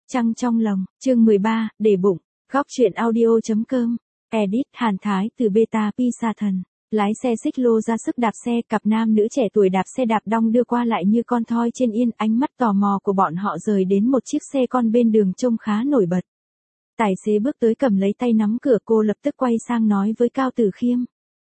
Trăng trong lòng, chương 13, để bụng, góc truyện audio.com, edit Hàn Thái từ beta Pisa thần. Lái xe xích lô ra sức đạp xe, cặp nam nữ trẻ tuổi đạp xe đạp đong đưa qua lại như con thoi trên yên, ánh mắt tò mò của bọn họ rời đến một chiếc xe con bên đường trông khá nổi bật. Tài xế bước tới cầm lấy tay nắm cửa, cô lập tức quay sang nói với Cao Tử Khiêm.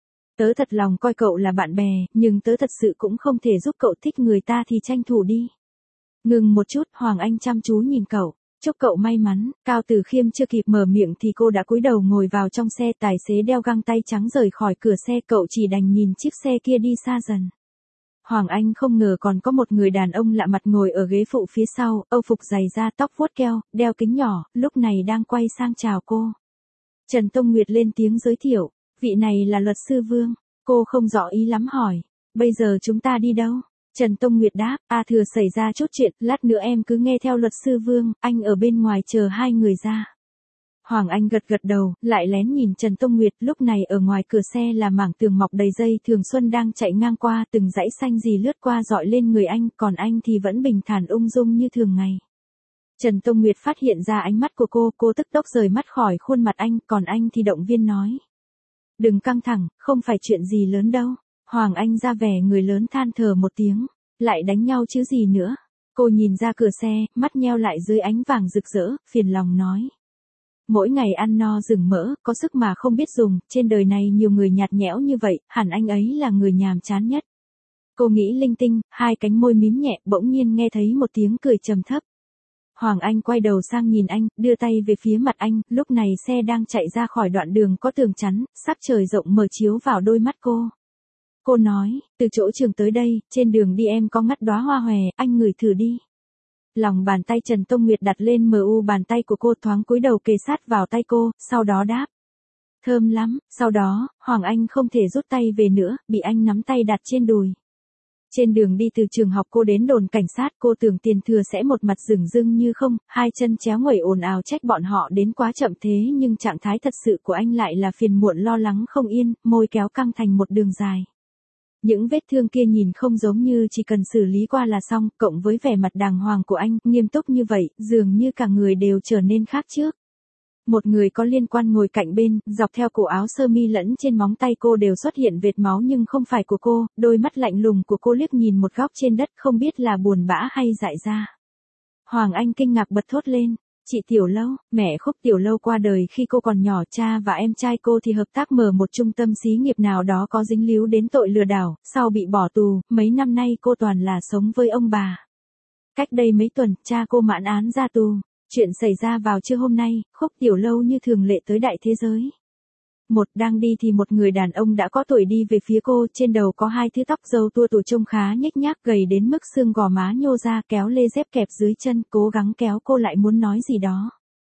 Tớ thật lòng coi cậu là bạn bè, nhưng tớ thật sự cũng không thể giúp cậu, thích người ta thì tranh thủ đi. Ngừng một chút, Hoàng Anh chăm chú nhìn cậu. Chúc cậu may mắn. Cao Tử Khiêm chưa kịp mở miệng thì cô đã cúi đầu ngồi vào trong xe, tài xế đeo găng tay trắng rời khỏi cửa xe, cậu chỉ đành nhìn chiếc xe kia đi xa dần. Hoàng Anh không ngờ còn có một người đàn ông lạ mặt ngồi ở ghế phụ phía sau, âu phục dày da, tóc vuốt keo, đeo kính nhỏ, lúc này đang quay sang chào cô. Trần Tông Nguyệt lên tiếng giới thiệu, vị này là luật sư Vương. Cô không rõ ý lắm hỏi, bây giờ chúng ta đi đâu? Trần Tông Nguyệt đáp, thừa xảy ra chút chuyện, lát nữa em cứ nghe theo luật sư Vương, anh ở bên ngoài chờ hai người ra. Hoàng Anh gật gật đầu, lại lén nhìn Trần Tông Nguyệt, lúc này ở ngoài cửa xe là mảng tường mọc đầy dây thường xuân đang chạy ngang qua, từng dãy xanh gì lướt qua dọi lên người anh, còn anh thì vẫn bình thản ung dung như thường ngày. Trần Tông Nguyệt phát hiện ra ánh mắt của cô tức tốc rời mắt khỏi khuôn mặt anh, còn anh thì động viên nói. Đừng căng thẳng, không phải chuyện gì lớn đâu. Hoàng Anh ra vẻ người lớn than thở một tiếng, lại đánh nhau chứ gì nữa. Cô nhìn ra cửa xe, mắt nheo lại dưới ánh vàng rực rỡ, phiền lòng nói. Mỗi ngày ăn no rừng mỡ, có sức mà không biết dùng, trên đời này nhiều người nhạt nhẽo như vậy, hẳn anh ấy là người nhàm chán nhất. Cô nghĩ linh tinh, hai cánh môi mím nhẹ, bỗng nhiên nghe thấy một tiếng cười trầm thấp. Hoàng Anh quay đầu sang nhìn anh, đưa tay về phía mặt anh, lúc này xe đang chạy ra khỏi đoạn đường có tường chắn, sắc trời rộng mở chiếu vào đôi mắt cô. Cô nói, từ chỗ trường tới đây, trên đường đi em có ngắt đóa hoa hòe, anh ngửi thử đi. Lòng bàn tay Trần Tông Nguyệt đặt lên mu bàn tay của cô, thoáng cúi đầu kề sát vào tay cô, sau đó đáp. Thơm lắm. Sau đó, Hoàng Anh không thể rút tay về nữa, bị anh nắm tay đặt trên đùi. Trên đường đi từ trường học cô đến đồn cảnh sát, cô tưởng Tiền Thừa sẽ một mặt dửng dưng như không, hai chân chéo nguẩy ồn ào trách bọn họ đến quá chậm thế, nhưng trạng thái thật sự của anh lại là phiền muộn lo lắng không yên, môi kéo căng thành một đường dài. Những vết thương kia nhìn không giống như chỉ cần xử lý qua là xong, cộng với vẻ mặt đàng hoàng của anh, nghiêm túc như vậy, dường như cả người đều trở nên khác trước. Một người có liên quan ngồi cạnh bên, dọc theo cổ áo sơ mi lẫn trên móng tay cô đều xuất hiện vệt máu nhưng không phải của cô, đôi mắt lạnh lùng của cô liếc nhìn một góc trên đất không biết là buồn bã hay dại ra. Hoàng Anh kinh ngạc bật thốt lên. Chị Tiểu Lâu, mẹ Khúc Tiểu Lâu qua đời khi cô còn nhỏ, cha và em trai cô thì hợp tác mở một trung tâm xí nghiệp nào đó có dính líu đến tội lừa đảo, sau bị bỏ tù, mấy năm nay cô toàn là sống với ông bà. Cách đây mấy tuần, cha cô mãn án ra tù. Chuyện xảy ra vào trưa hôm nay, Khúc Tiểu Lâu như thường lệ tới Đại Thế Giới. Đang đi thì một người đàn ông đã có tuổi đi về phía cô, trên đầu có hai thứ tóc râu tua tủa trông khá nhếch nhác, gầy đến mức xương gò má nhô ra, kéo lê dép kẹp dưới chân, cố gắng kéo cô lại muốn nói gì đó.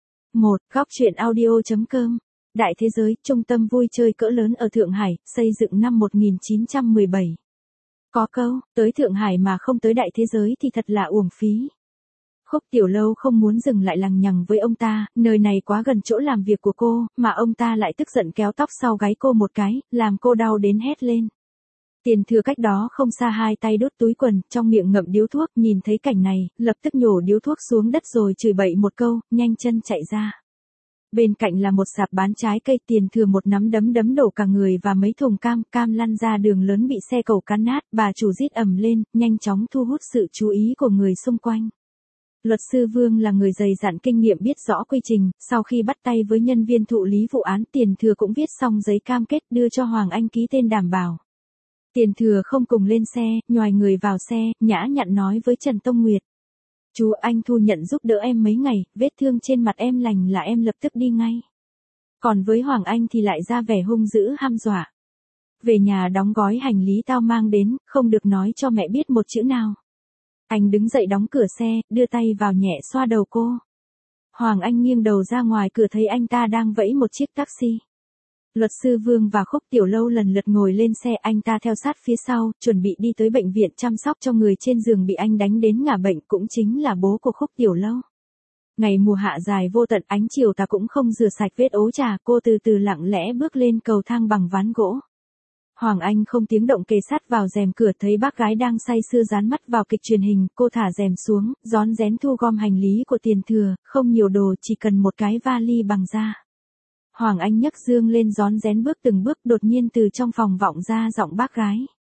Góc truyện audio.com. Đại Thế Giới, trung tâm vui chơi cỡ lớn ở Thượng Hải, xây dựng năm 1917. Có câu, tới Thượng Hải mà không tới Đại Thế Giới thì thật là uổng phí. Khúc Tiểu Lâu không muốn dừng lại lằng nhằng với ông ta, nơi này quá gần chỗ làm việc của cô, mà ông ta lại tức giận kéo tóc sau gáy cô một cái, làm cô đau đến hét lên. Tiền Thừa cách đó không xa hai tay đút túi quần, trong miệng ngậm điếu thuốc, nhìn thấy cảnh này, lập tức nhổ điếu thuốc xuống đất rồi chửi bậy một câu, nhanh chân chạy ra. Bên cạnh là một sạp bán trái cây, Tiền Thừa một nắm đấm đổ cả người và mấy thùng cam lăn ra đường lớn bị xe cẩu cán nát, bà chủ rít ầm lên, nhanh chóng thu hút sự chú ý của người xung quanh. Luật sư Vương là người dày dặn kinh nghiệm biết rõ quy trình, sau khi bắt tay với nhân viên thụ lý vụ án, Tiền Thừa cũng viết xong giấy cam kết đưa cho Hoàng Anh ký tên đảm bảo. Tiền Thừa không cùng lên xe, nhoài người vào xe, nhã nhặn nói với Trần Tông Nguyệt. Chú anh thu nhận giúp đỡ em mấy ngày, vết thương trên mặt em lành là em lập tức đi ngay. Còn với Hoàng Anh thì lại ra vẻ hung dữ hăm dọa. Về nhà đóng gói hành lý tao mang đến, không được nói cho mẹ biết một chữ nào. Anh đứng dậy đóng cửa xe, đưa tay vào nhẹ xoa đầu cô. Hoàng Anh nghiêng đầu ra ngoài cửa thấy anh ta đang vẫy một chiếc taxi. Luật sư Vương và Khúc Tiểu Lâu lần lượt ngồi lên xe, anh ta theo sát phía sau, chuẩn bị đi tới bệnh viện chăm sóc cho người trên giường bị anh đánh đến ngả bệnh, cũng chính là bố của Khúc Tiểu Lâu. Ngày mùa hạ dài vô tận, ánh chiều tà cũng không rửa sạch vết ố trà, cô từ từ lặng lẽ bước lên cầu thang bằng ván gỗ. Hoàng Anh không tiếng động kề sát vào rèm cửa, thấy bác gái đang say sưa dán mắt vào kịch truyền hình, cô thả rèm xuống, rón rén thu gom hành lý của tiền thừa, không nhiều đồ, chỉ cần một cái vali bằng da. Hoàng Anh nhấc dương lên rón rén bước từng bước, đột nhiên từ trong phòng vọng ra giọng bác gái.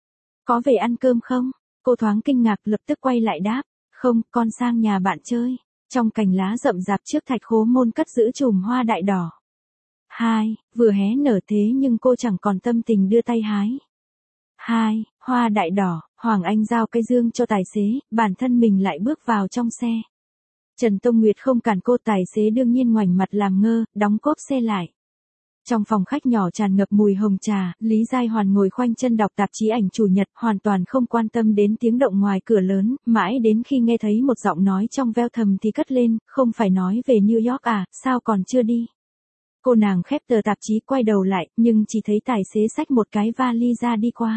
Có về ăn cơm không? Cô thoáng kinh ngạc, lập tức quay lại đáp. Không, con sang nhà bạn chơi. Trong cành lá rậm rạp trước thạch khố môn cất giữ chùm hoa đại đỏ. Hai, vừa hé nở thế nhưng cô chẳng còn tâm tình đưa tay hái. Hai, hoa đại đỏ, Hoàng Anh giao cái dương cho tài xế, bản thân mình lại bước vào trong xe. Trần Tông Nguyệt không cản cô, tài xế đương nhiên ngoảnh mặt làm ngơ, đóng cốp xe lại. Trong phòng khách nhỏ tràn ngập mùi hồng trà, Lý Giai Hoàn ngồi khoanh chân đọc tạp chí ảnh chủ nhật, hoàn toàn không quan tâm đến tiếng động ngoài cửa lớn, mãi đến khi nghe thấy một giọng nói trong veo thầm thì cất lên, không phải nói về New York à, sao còn chưa đi? Cô nàng khép tờ tạp chí quay đầu lại, nhưng chỉ thấy tài xế xách một cái vali ra đi qua.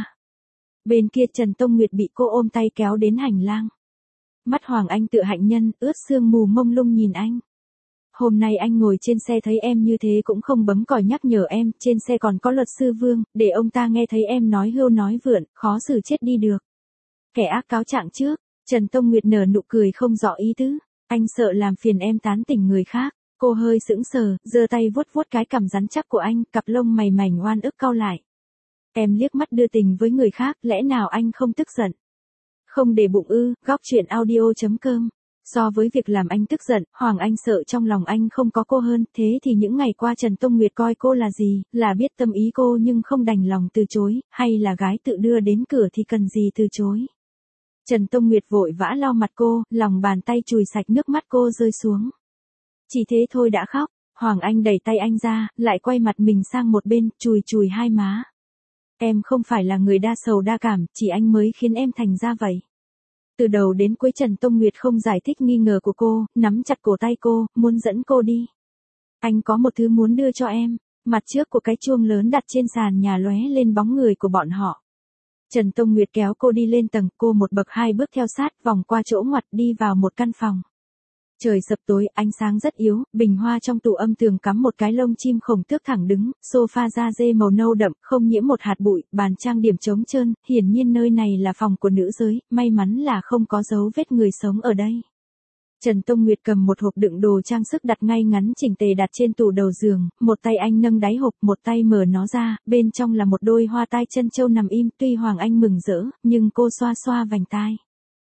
Bên kia Trần Tông Nguyệt bị cô ôm tay kéo đến hành lang. Mắt Hoàng Anh tựa hạnh nhân, ướt sương mù mông lung nhìn anh. Hôm nay anh ngồi trên xe thấy em như thế cũng không bấm còi nhắc nhở em, trên xe còn có luật sư Vương, để ông ta nghe thấy em nói hưu nói vượn, khó xử chết đi được. Kẻ ác cáo trạng trước, Trần Tông Nguyệt nở nụ cười không rõ ý tứ, anh sợ làm phiền em tán tỉnh người khác. Cô hơi sững sờ, giơ tay vuốt vuốt cái cằm rắn chắc của anh, cặp lông mày mảnh oan ức cau lại. Em liếc mắt đưa tình với người khác, lẽ nào anh không tức giận? Không để bụng ư? Góc chuyện audio.com. So với việc làm anh tức giận, Hoàng Anh sợ trong lòng anh không có cô hơn, thế thì những ngày qua Trần Tông Nguyệt coi cô là gì, là biết tâm ý cô nhưng không đành lòng từ chối, hay là gái tự đưa đến cửa thì cần gì từ chối. Trần Tông Nguyệt vội vã lau mặt cô, lòng bàn tay chùi sạch nước mắt cô rơi xuống. Chỉ thế thôi đã khóc, Hoàng Anh đẩy tay anh ra, lại quay mặt mình sang một bên, chùi chùi hai má. Em không phải là người đa sầu đa cảm, chỉ anh mới khiến em thành ra vậy. Từ đầu đến cuối Trần Tông Nguyệt không giải thích nghi ngờ của cô, nắm chặt cổ tay cô, muốn dẫn cô đi. Anh có một thứ muốn đưa cho em, mặt trước của cái chuông lớn đặt trên sàn nhà lóe lên bóng người của bọn họ. Trần Tông Nguyệt kéo cô đi lên tầng, cô một bậc hai bước theo sát, vòng qua chỗ ngoặt đi vào một căn phòng. Trời sập tối, ánh sáng rất yếu, bình hoa trong tủ âm tường cắm một cái lông chim khổng tước thẳng đứng, sofa da dê màu nâu đậm, không nhiễm một hạt bụi, bàn trang điểm trống trơn, hiển nhiên nơi này là phòng của nữ giới, may mắn là không có dấu vết người sống ở đây. Trần Tông Nguyệt cầm một hộp đựng đồ trang sức đặt ngay ngắn chỉnh tề đặt trên tủ đầu giường, một tay anh nâng đáy hộp, một tay mở nó ra, bên trong là một đôi hoa tai chân châu nằm im, tuy Hoàng Anh mừng rỡ, nhưng cô xoa xoa vành tai.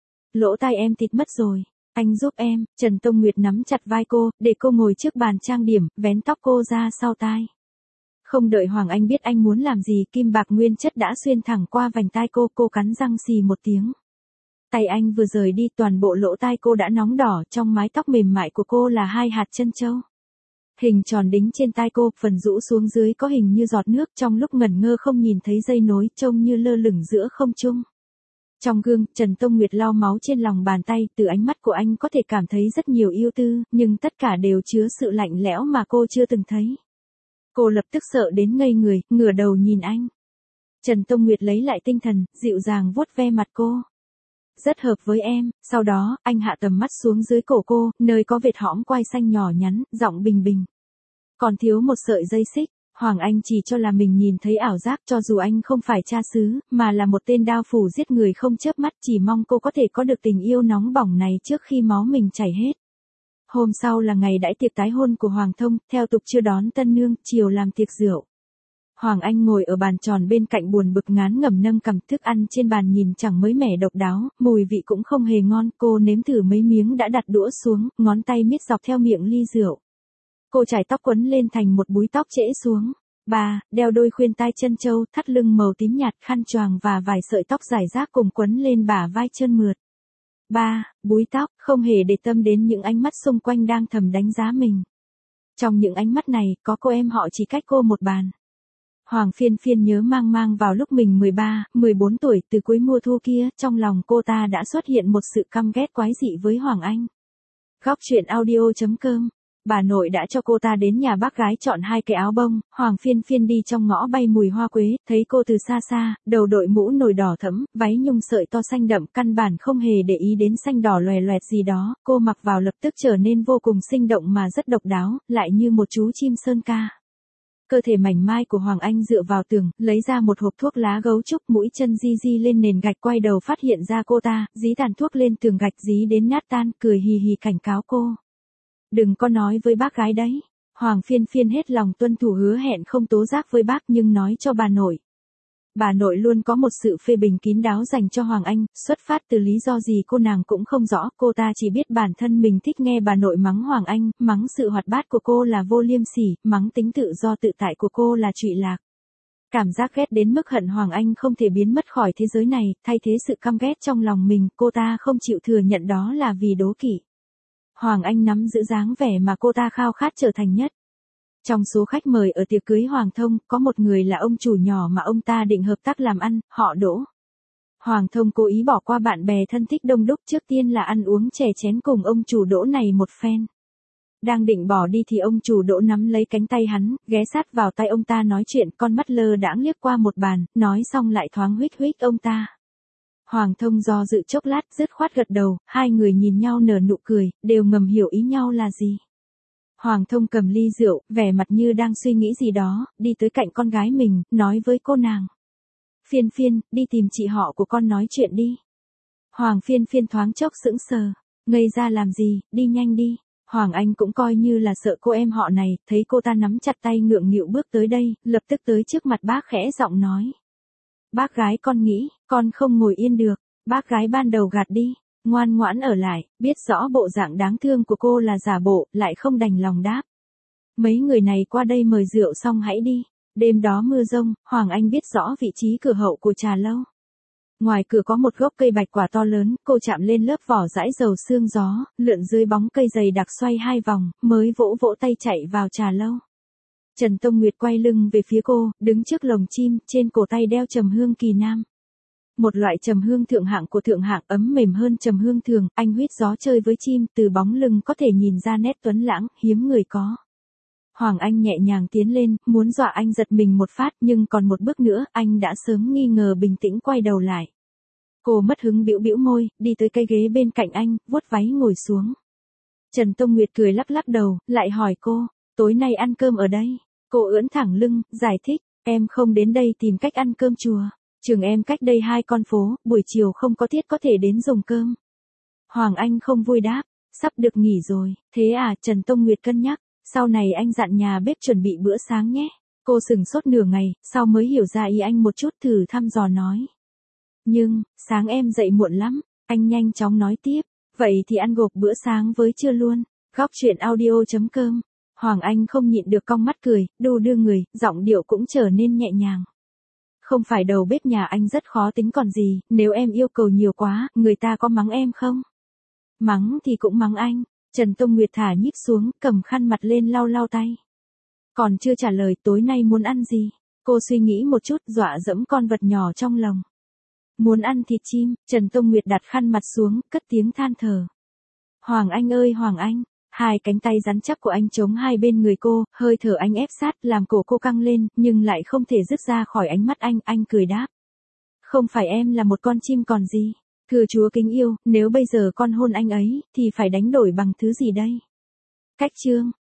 Lỗ tai em thịt mất rồi. Anh giúp em, Trần Tông Nguyệt nắm chặt vai cô, để cô ngồi trước bàn trang điểm, vén tóc cô ra sau tai. Không đợi Hoàng Anh biết anh muốn làm gì, kim bạc nguyên chất đã xuyên thẳng qua vành tai cô cắn răng xì một tiếng. Tay anh vừa rời đi, toàn bộ lỗ tai cô đã nóng đỏ, trong mái tóc mềm mại của cô là hai hạt chân châu. Hình tròn đính trên tai cô, phần rũ xuống dưới có hình như giọt nước, trong lúc ngẩn ngơ không nhìn thấy dây nối, trông như lơ lửng giữa không trung. Trong gương, Trần Tông Nguyệt lau máu trên lòng bàn tay, từ ánh mắt của anh có thể cảm thấy rất nhiều ưu tư, nhưng tất cả đều chứa sự lạnh lẽo mà cô chưa từng thấy. Cô lập tức sợ đến ngây người, ngửa đầu nhìn anh. Trần Tông Nguyệt lấy lại tinh thần, dịu dàng vuốt ve mặt cô. Rất hợp với em, sau đó, anh hạ tầm mắt xuống dưới cổ cô, nơi có vệt hõm quai xanh nhỏ nhắn, giọng bình bình. Còn thiếu một sợi dây xích. Hoàng Anh chỉ cho là mình nhìn thấy ảo giác, cho dù anh không phải cha xứ, mà là một tên đao phủ giết người không chớp mắt, chỉ mong cô có thể có được tình yêu nóng bỏng này trước khi máu mình chảy hết. Hôm sau là ngày đãi tiệc tái hôn của Hoàng Thông, theo tục chưa đón tân nương, chiều làm tiệc rượu. Hoàng Anh ngồi ở bàn tròn bên cạnh buồn bực ngán ngẩm nâng cằm, thức ăn trên bàn nhìn chẳng mới mẻ độc đáo, mùi vị cũng không hề ngon, cô nếm thử mấy miếng đã đặt đũa xuống, ngón tay miết dọc theo miệng ly rượu. Cô chải tóc quấn lên thành một búi tóc trễ xuống. 3. Đeo đôi khuyên tai chân châu, thắt lưng màu tím nhạt, khăn choàng và vài sợi tóc rải rác cùng quấn lên bả vai trơn mượt. 3. Búi tóc, không hề để tâm đến những ánh mắt xung quanh đang thầm đánh giá mình. Trong những ánh mắt này, có cô em họ chỉ cách cô một bàn. Hoàng Phiên Phiên nhớ mang mang vào lúc mình 13, 14 tuổi, từ cuối mùa thu kia, trong lòng cô ta đã xuất hiện một sự căm ghét quái dị với Hoàng Anh. Góc chuyện audio.com. Bà nội đã cho cô ta đến nhà bác gái chọn 2 cái áo bông, Hoàng Phiên Phiên đi trong ngõ bay mùi hoa quế, thấy cô từ xa xa, đầu đội mũ nồi đỏ thẫm, váy nhung sợi to xanh đậm, căn bản không hề để ý đến xanh đỏ loè loẹt gì đó, cô mặc vào lập tức trở nên vô cùng sinh động mà rất độc đáo, lại như một chú chim sơn ca. Cơ thể mảnh mai của Hoàng Anh dựa vào tường, lấy ra một hộp thuốc lá gấu trúc, mũi chân di di lên nền gạch, quay đầu phát hiện ra cô ta, dí tàn thuốc lên tường gạch dí đến nát tan, cười hì hì cảnh cáo cô. Đừng có nói với bác gái đấy. Hoàng Phiên Phiên hết lòng tuân thủ hứa hẹn không tố giác với bác nhưng nói cho bà nội. Bà nội luôn có một sự phê bình kín đáo dành cho Hoàng Anh, xuất phát từ lý do gì cô nàng cũng không rõ, cô ta chỉ biết bản thân mình thích nghe bà nội mắng Hoàng Anh, mắng sự hoạt bát của cô là vô liêm sỉ, mắng tính tự do tự tại của cô là trụy lạc. Cảm giác ghét đến mức hận Hoàng Anh không thể biến mất khỏi thế giới này, thay thế sự căm ghét trong lòng mình, cô ta không chịu thừa nhận đó là vì đố kỵ. Hoàng Anh nắm giữ dáng vẻ mà cô ta khao khát trở thành nhất. Trong số khách mời ở tiệc cưới Hoàng Thông, có một người là ông chủ nhỏ mà ông ta định hợp tác làm ăn, họ Đỗ. Hoàng Thông cố ý bỏ qua bạn bè thân thích đông đúc, trước tiên là ăn uống chè chén cùng ông chủ Đỗ này một phen. Đang định bỏ đi thì ông chủ Đỗ nắm lấy cánh tay hắn, ghé sát vào tay ông ta nói chuyện, con mắt lơ đãng liếc qua một bàn, nói xong lại thoáng huých huých ông ta. Hoàng Thông do dự chốc lát, dứt khoát gật đầu, hai người nhìn nhau nở nụ cười, đều ngầm hiểu ý nhau là gì. Hoàng Thông cầm ly rượu, vẻ mặt như đang suy nghĩ gì đó, đi tới cạnh con gái mình, nói với cô nàng. Phiên Phiên, đi tìm chị họ của con nói chuyện đi. Hoàng Phiên Phiên thoáng chốc sững sờ, ngây ra làm gì, đi nhanh đi. Hoàng Anh cũng coi như là sợ cô em họ này, thấy cô ta nắm chặt tay ngượng nghịu bước tới đây, lập tức tới trước mặt bác khẽ giọng nói. Bác gái con nghĩ, con không ngồi yên được, bác gái ban đầu gạt đi. Ngoan ngoãn ở lại, biết rõ bộ dạng đáng thương của cô là giả bộ, lại không đành lòng đáp. Mấy người này qua đây mời rượu xong hãy đi. Đêm đó mưa rông, Hoàng Anh biết rõ vị trí cửa hậu của trà lâu. Ngoài cửa có một gốc cây bạch quả to lớn, cô chạm lên lớp vỏ dãi dầu sương gió, lượn dưới bóng cây dày đặc xoay 2 vòng, mới vỗ vỗ tay chạy vào trà lâu. Trần Tông Nguyệt quay lưng về phía cô, đứng trước lồng chim, trên cổ tay đeo trầm hương kỳ nam. Một loại trầm hương thượng hạng của thượng hạng, ấm mềm hơn trầm hương thường, anh huýt gió chơi với chim, từ bóng lưng có thể nhìn ra nét tuấn lãng, hiếm người có. Hoàng Anh nhẹ nhàng tiến lên, muốn dọa anh giật mình một phát, nhưng còn một bước nữa, anh đã sớm nghi ngờ bình tĩnh quay đầu lại. Cô mất hứng bĩu bĩu môi, đi tới cây ghế bên cạnh anh, vuốt váy ngồi xuống. Trần Tông Nguyệt cười lắc lắc đầu, lại hỏi cô, tối nay ăn cơm ở đây. Cô ưỡn thẳng lưng, giải thích, em không đến đây tìm cách ăn cơm chùa. Trường em cách đây 2 con phố, buổi chiều không có tiết có thể đến dùng cơm. Hoàng Anh không vui đáp, sắp được nghỉ rồi, thế à, Trần Tông Nguyệt cân nhắc, sau này anh dặn nhà bếp chuẩn bị bữa sáng nhé. Cô sửng sốt nửa ngày, sau mới hiểu ra ý anh một chút, thử thăm dò nói. Nhưng, sáng em dậy muộn lắm, anh nhanh chóng nói tiếp, vậy thì ăn gộp bữa sáng với trưa luôn. Góc chuyện audio.com. Hoàng Anh không nhịn được cong mắt cười, đu đưa người, giọng điệu cũng trở nên nhẹ nhàng. Không phải đầu bếp nhà anh rất khó tính còn gì, nếu em yêu cầu nhiều quá, người ta có mắng em không? Mắng thì cũng mắng anh. Trần Tông Nguyệt thả nhíp xuống, cầm khăn mặt lên lau lau tay. Còn chưa trả lời tối nay muốn ăn gì? Cô suy nghĩ một chút, dọa dẫm con vật nhỏ trong lòng. Muốn ăn thịt chim, Trần Tông Nguyệt đặt khăn mặt xuống, cất tiếng than thở. Hoàng Anh ơi Hoàng Anh, hai cánh tay rắn chắc của anh chống hai bên người cô, hơi thở anh ép sát, làm cổ cô căng lên, nhưng lại không thể dứt ra khỏi ánh mắt anh cười đáp. Không phải em là một con chim còn gì. Thưa Chúa kính yêu, nếu bây giờ con hôn anh ấy, thì phải đánh đổi bằng thứ gì đây? Cách chương.